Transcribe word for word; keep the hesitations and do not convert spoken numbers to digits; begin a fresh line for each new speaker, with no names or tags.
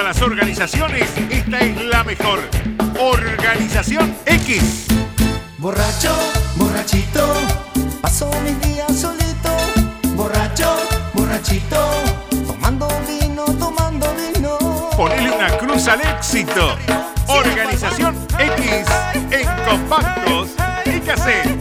todas las organizaciones, esta es la mejor. Organización X.
Borracho, borrachito, paso mis días solito. Borracho, borrachito, tomando vino, tomando vino.
Ponele una cruz al éxito. Organización X en compactos y cassette.